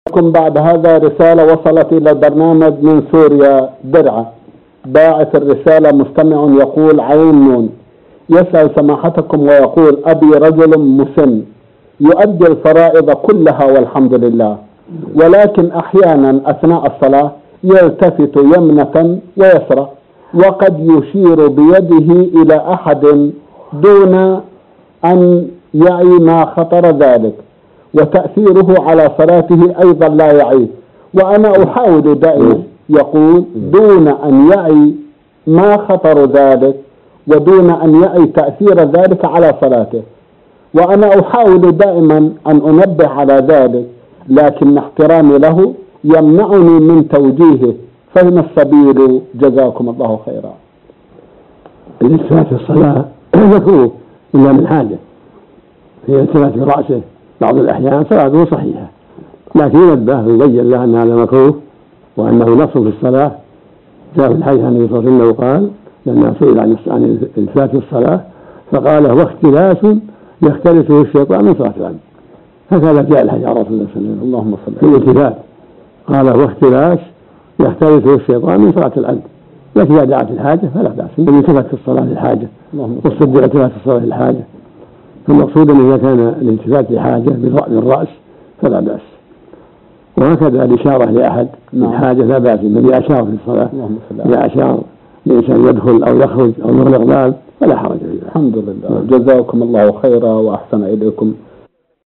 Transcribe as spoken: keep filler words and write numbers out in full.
لكم بعد هذا رسالة وصلت إلى البرنامج من سوريا درعا. باعث الرسالة مستمع يقول عين نون، يسأل سماحتكم ويقول: أبي رجل مسن يؤدي الفرائض كلها والحمد لله، ولكن أحيانا أثناء الصلاة يلتفت يمنة ويسرى، وقد يشير بيده إلى أحد دون أن يعي ما خطر ذلك، وتأثيره على صلاته أيضا لا يعي، وأنا أحاول دائما، يقول دون أن يعي ما خطر ذلك ودون أن يعي تأثير ذلك على صلاته، وأنا أحاول دائما أن أنبه على ذلك، لكن احترامي له يمنعني من توجيهه، فين السبيل؟ جزاكم الله خيرا. الالتفات في الصلاة مكروه إلا من حاجة، في التفات في رأسه بعض الأحيان صلاته صحيحة، لكن ينبه ويبين له أن هذا مكروه وأنه نقص في الصلاة. جاء في الحديث عن النبي صلى الله عليه وسلم قال لما سئل عن الالتفات في الصلاة فقال: واختلاس يختلسه الشيطان من صلاة العبد. هكذا جاء الحديث عن رسول الله صلى الله عليه وسلم اللهم صل في الالتفات، قال: واختلاس يختلسه الشيطان من صلاة العبد، لكن إذا دعت الحاجة فلا بأس. الالتفات في الصلاة للحاجة، والصد الالتفات في الصلاة للحاجة، فالمقصود أن إذا كان الالتفات لحاجة بالرأس فلا بأس، وهكذا الإشارة لأحد من حاجة لا بأس. النبي أشار في الصلاة، إذا أشار الإنسان يدخل أو يخرج أو يغلق باب فلا حرج فيه. الحمد لله. جزاكم الله خيرا وأحسن إليكم.